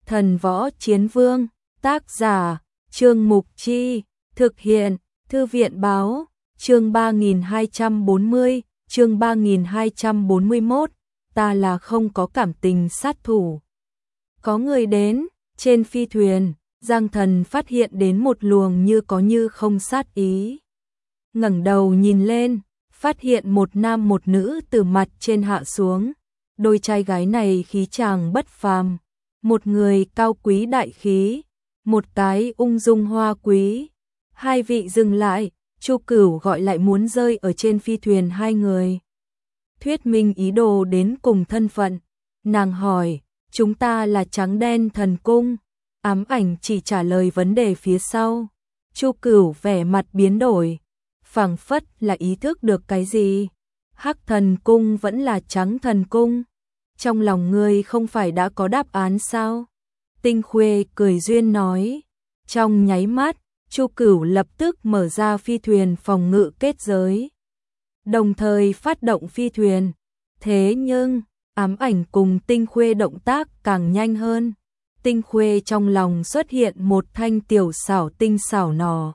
Thần Võ Chiến Vương, tác giả, Trương Mục Chi, thực hiện, Thư viện Báo, chương 3240, chương 3241, ta là không có cảm tình sát thủ. Có người đến, trên phi thuyền, Giang Thần phát hiện đến một luồng như có như không sát ý. Ngẩng đầu nhìn lên, phát hiện một nam một nữ từ mặt trên hạ xuống. Đôi trai gái này khí chàng bất phàm, một người cao quý đại khí, một cái ung dung hoa quý. Hai vị dừng lại, Chu Cửu gọi lại muốn rơi ở trên phi thuyền hai người. Thuyết minh ý đồ đến cùng thân phận, nàng hỏi, chúng ta là Trắng Đen Thần Cung. Ám Ảnh chỉ trả lời vấn đề phía sau. Chu Cửu vẻ mặt biến đổi, phảng phất là ý thức được cái gì. Hắc Thần Cung vẫn là Trắng Thần Cung. Trong lòng ngươi không phải đã có đáp án sao? Tinh Khuê cười duyên nói. Trong nháy mắt, Chu Cửu lập tức mở ra phi thuyền phòng ngự kết giới, đồng thời phát động phi thuyền. Thế nhưng, Ám Ảnh cùng Tinh Khuê động tác càng nhanh hơn. Tinh Khuê trong lòng xuất hiện một thanh tiểu xảo tinh xảo nỏ,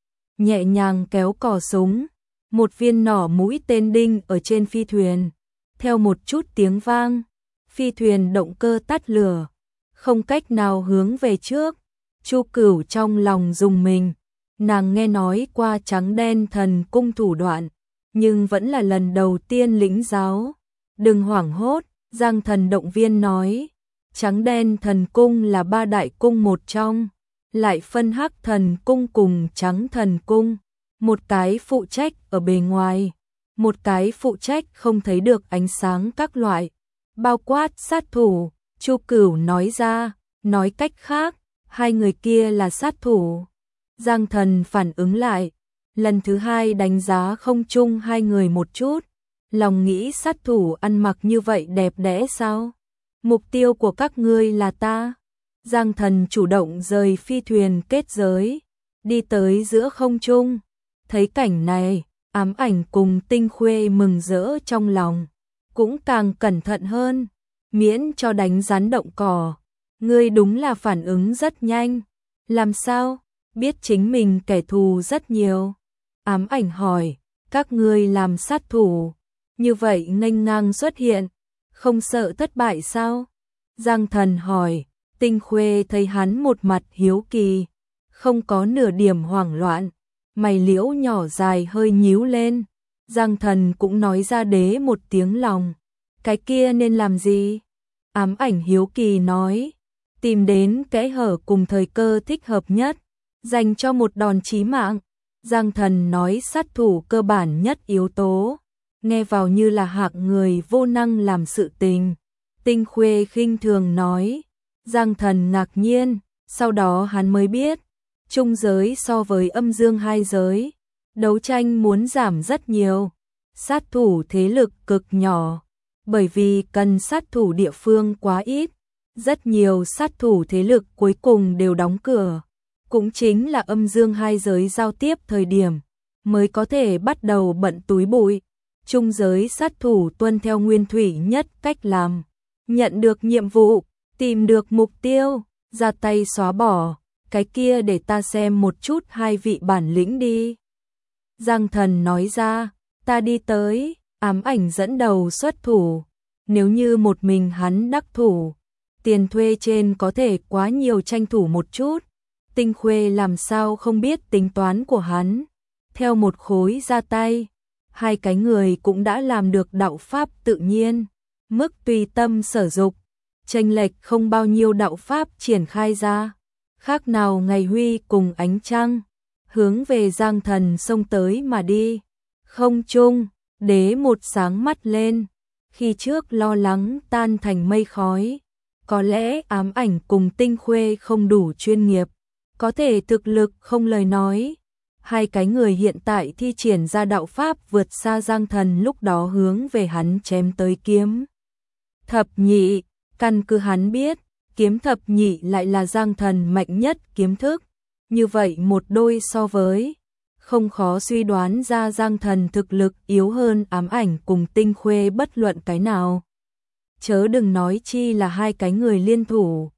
nhẹ nhàng kéo cò súng, một viên nỏ mũi tên đinh ở trên phi thuyền. Theo một chút tiếng vang, phi thuyền động cơ tắt lửa, không cách nào hướng về trước. Chu Cửu trong lòng rùng mình, nàng nghe nói qua Trắng Đen Thần Cung thủ đoạn, nhưng vẫn là lần đầu tiên lĩnh giáo. Đừng hoảng hốt, Giang Thần động viên nói. Trắng Đen Thần Cung là ba đại cung một trong, lại phân Hắc Thần Cung cùng Trắng Thần Cung, một cái phụ trách ở bề ngoài, một cái phụ trách không thấy được ánh sáng các loại, bao quát sát thủ. Chu Cửu nói ra, nói cách khác, hai người kia là sát thủ. Giang Thần phản ứng lại, lần thứ hai đánh giá không chung hai người một chút, lòng nghĩ sát thủ ăn mặc như vậy đẹp đẽ sao? Mục tiêu của các ngươi là ta. Giang Thần chủ động rời phi thuyền kết giới, đi tới giữa không trung. Thấy cảnh này, Ám Ảnh cùng Tinh Khuê mừng rỡ trong lòng, cũng càng cẩn thận hơn, miễn cho đánh rắn động cỏ. Ngươi đúng là phản ứng rất nhanh. Làm sao? Biết chính mình kẻ thù rất nhiều. Ám Ảnh hỏi, các ngươi làm sát thủ, như vậy nghênh ngang xuất hiện, không sợ thất bại sao? Giang Thần hỏi. Tinh Khuê thấy hắn một mặt hiếu kỳ, không có nửa điểm hoảng loạn, mày liễu nhỏ dài hơi nhíu lên. Giang Thần cũng nói ra đế một tiếng lòng. Cái kia nên làm gì? Ám Ảnh hiếu kỳ nói, tìm đến kẽ hở cùng thời cơ thích hợp nhất, dành cho một đòn chí mạng. Giang Thần nói sát thủ cơ bản nhất yếu tố, nghe vào như là hạng người vô năng làm sự tình. Tinh Khuê khinh thường nói. Giang Thần ngạc nhiên, sau đó hắn mới biết, trung giới so với âm dương hai giới, đấu tranh muốn giảm rất nhiều, sát thủ thế lực cực nhỏ, bởi vì cần sát thủ địa phương quá ít, rất nhiều sát thủ thế lực cuối cùng đều đóng cửa, cũng chính là âm dương hai giới giao tiếp thời điểm, mới có thể bắt đầu bận túi bụi. Trung giới sát thủ tuân theo nguyên thủy nhất cách làm, nhận được nhiệm vụ, tìm được mục tiêu, ra tay xóa bỏ, cái kia để ta xem một chút hai vị bản lĩnh đi. Giang Thần nói ra, ta đi tới. Ám Ảnh dẫn đầu xuất thủ, nếu như một mình hắn đắc thủ, tiền thuê trên có thể quá nhiều, tranh thủ một chút. Tinh Khuê làm sao không biết tính toán của hắn, theo một khối ra tay, hai cái người cũng đã làm được đạo pháp tự nhiên, mức tùy tâm sở dục. Chênh lệch không bao nhiêu đạo pháp triển khai ra, khác nào ngày huy cùng ánh trăng, hướng về Giang Thần xông tới mà đi. Không trung, đế một sáng mắt lên, khi trước lo lắng tan thành mây khói. Có lẽ Ám Ảnh cùng Tinh Khuê không đủ chuyên nghiệp, có thể thực lực không lời nói. Hai cái người hiện tại thi triển ra đạo pháp vượt xa Giang Thần lúc đó hướng về hắn chém tới kiếm thập nhị. Căn cứ hắn biết, kiếm thập nhị lại là Giang Thần mạnh nhất kiếm thức, như vậy một đôi so với, không khó suy đoán ra Giang Thần thực lực yếu hơn Ám Ảnh cùng Tinh Khuê bất luận cái nào. Chớ đừng nói chi là hai cái người liên thủ.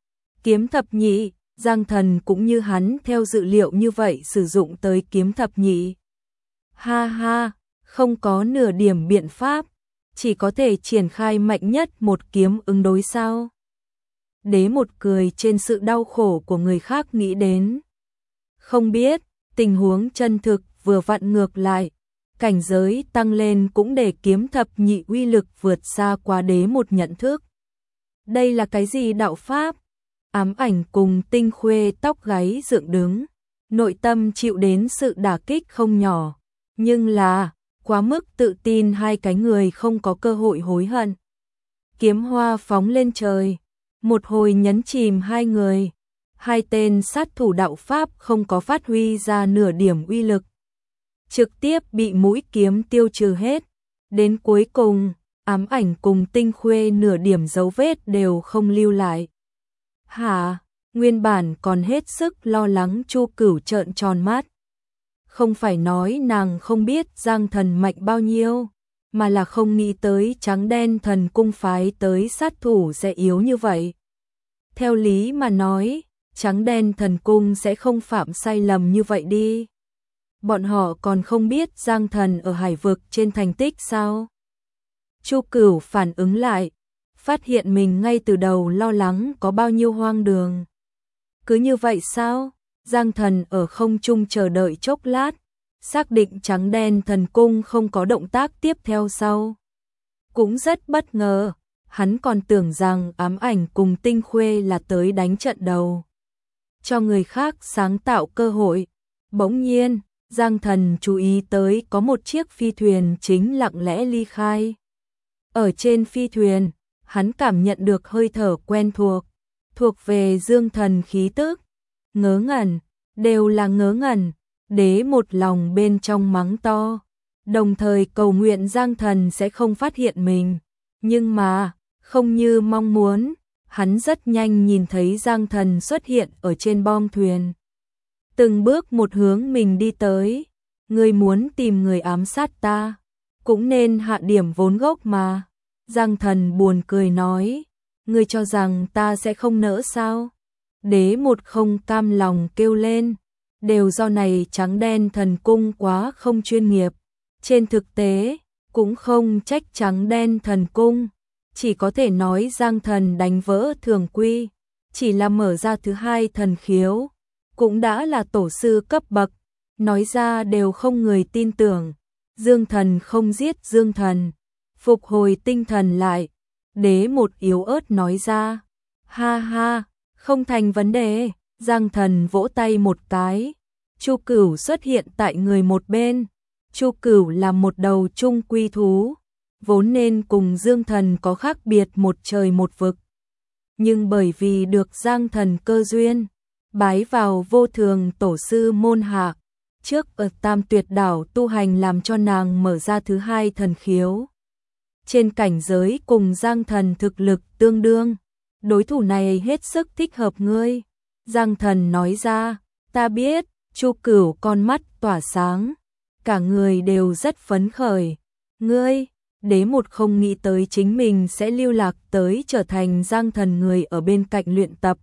Kiếm thập nhị, Giang Thần cũng như hắn theo dự liệu như vậy sử dụng tới kiếm thập nhị. Ha ha, không có nửa điểm biện pháp, chỉ có thể triển khai mạnh nhất một kiếm ứng đối sao? Đế một cười trên sự đau khổ của người khác nghĩ đến. Không biết, tình huống chân thực vừa vặn ngược lại, cảnh giới tăng lên cũng để kiếm thập nhị uy lực vượt xa quá đế một nhận thức. Đây là cái gì đạo pháp? Ám Ảnh cùng Tinh Khuê tóc gáy dựng đứng, nội tâm chịu đến sự đả kích không nhỏ, nhưng là quá mức tự tin hai cái người không có cơ hội hối hận. Kiếm hoa phóng lên trời, một hồi nhấn chìm hai người, hai tên sát thủ đạo pháp không có phát huy ra nửa điểm uy lực, trực tiếp bị mũi kiếm tiêu trừ hết. Đến cuối cùng, Ám Ảnh cùng Tinh Khuê nửa điểm dấu vết đều không lưu lại. Hả? Nguyên bản còn hết sức lo lắng Chu Cửu trợn tròn mắt. Không phải nói nàng không biết Giang Thần mạnh bao nhiêu, mà là không nghĩ tới Trắng Đen Thần Cung phái tới sát thủ sẽ yếu như vậy. Theo lý mà nói, Trắng Đen Thần Cung sẽ không phạm sai lầm như vậy đi. Bọn họ còn không biết Giang Thần ở hải vực trên thành tích sao? Chu Cửu phản ứng lại, phát hiện mình ngay từ đầu lo lắng có bao nhiêu hoang đường. Cứ như vậy sao? Giang Thần ở không trung chờ đợi chốc lát, xác định Trắng Đen Thần Cung không có động tác tiếp theo sau. Cũng rất bất ngờ, hắn còn tưởng rằng Ám Ảnh cùng Tinh Khuê là tới đánh trận đầu, cho người khác sáng tạo cơ hội. Bỗng nhiên, Giang Thần chú ý tới có một chiếc phi thuyền chính lặng lẽ ly khai. Ở trên phi thuyền, hắn cảm nhận được hơi thở quen thuộc về Dương Thần khí tức. Ngớ ngẩn, đều là ngớ ngẩn. Đế một lòng bên trong mắng to, đồng thời cầu nguyện Giang Thần sẽ không phát hiện mình. Nhưng mà, không như mong muốn, hắn rất nhanh nhìn thấy Giang Thần xuất hiện ở trên bong thuyền. Từng bước một hướng mình đi tới. Ngươi muốn tìm người ám sát ta, cũng nên hạ điểm vốn gốc mà. Giang Thần buồn cười nói, ngươi cho rằng ta sẽ không nỡ sao? Đế một không cam lòng kêu lên, đều do này Trắng Đen Thần Cung quá không chuyên nghiệp. Trên thực tế, cũng không trách Trắng Đen Thần Cung, chỉ có thể nói Giang Thần đánh vỡ thường quy, chỉ là mở ra thứ hai thần khiếu, cũng đã là tổ sư cấp bậc, nói ra đều không người tin tưởng. Dương Thần không giết Dương Thần, phục hồi tinh thần lại, Đế một yếu ớt nói ra, ha ha, không thành vấn đề. Giang Thần vỗ tay một cái, Chu Cửu xuất hiện tại người một bên. Chu Cửu là một đầu trung quy thú, vốn nên cùng Dương Thần có khác biệt một trời một vực. Nhưng bởi vì được Giang Thần cơ duyên, bái vào vô thường tổ sư môn hạ, trước ở Tam Tuyệt Đảo tu hành làm cho nàng mở ra thứ hai thần khiếu. Trên cảnh giới cùng Giang Thần thực lực tương đương, đối thủ này hết sức thích hợp ngươi. Giang Thần nói ra, ta biết. Chu Cửu con mắt tỏa sáng, cả người đều rất phấn khởi. Ngươi, Đế một không nghĩ tới chính mình sẽ lưu lạc tới trở thành Giang Thần người ở bên cạnh luyện tập.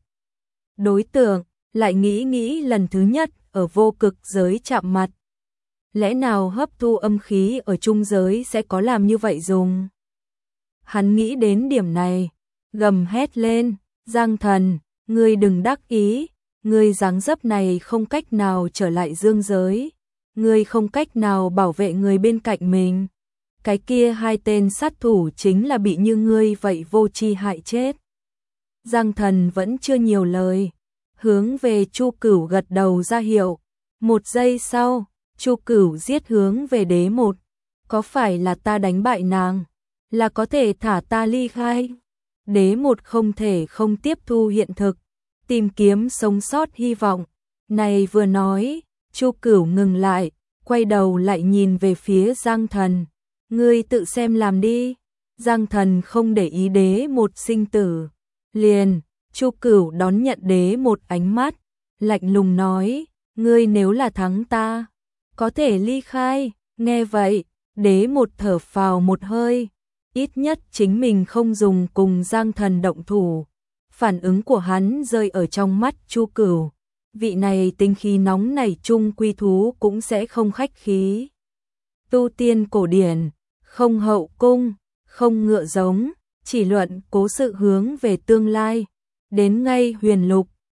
Đối tượng, lại nghĩ lần thứ nhất ở vô cực giới chạm mặt. Lẽ nào hấp thu âm khí ở trung giới sẽ có làm như vậy dùng? Hắn nghĩ đến điểm này, gầm hét lên, Giang Thần, ngươi đừng đắc ý. Ngươi dáng dấp này không cách nào trở lại dương giới, ngươi không cách nào bảo vệ người bên cạnh mình. Cái kia hai tên sát thủ chính là bị như ngươi vậy vô tri hại chết. Giang Thần vẫn chưa nhiều lời, hướng về Chu Cửu gật đầu ra hiệu. Một giây sau, Chu Cửu giết hướng về Đế một. Có phải là ta đánh bại nàng, là có thể thả ta ly khai? Đế một không thể không tiếp thu hiện thực, tìm kiếm sống sót hy vọng. Này vừa nói, Chu Cửu ngừng lại, quay đầu lại nhìn về phía Giang Thần. Ngươi tự xem làm đi. Giang Thần không để ý Đế một sinh tử. Liền, Chu Cửu đón nhận Đế một ánh mắt, lạnh lùng nói, ngươi nếu là thắng ta, có thể ly khai. Nghe vậy, Đế một thở phào một hơi, ít nhất chính mình không dùng cùng Giang Thần động thủ. phản ứng của hắn rơi ở trong mắt Chu Cửu. Vị này tính khí nóng nảy chung quy thú cũng sẽ không khách khí. Tu tiên cổ điển, không hậu cung, không ngựa giống, chỉ luận cố sự hướng về tương lai. Đến ngay huyền lục,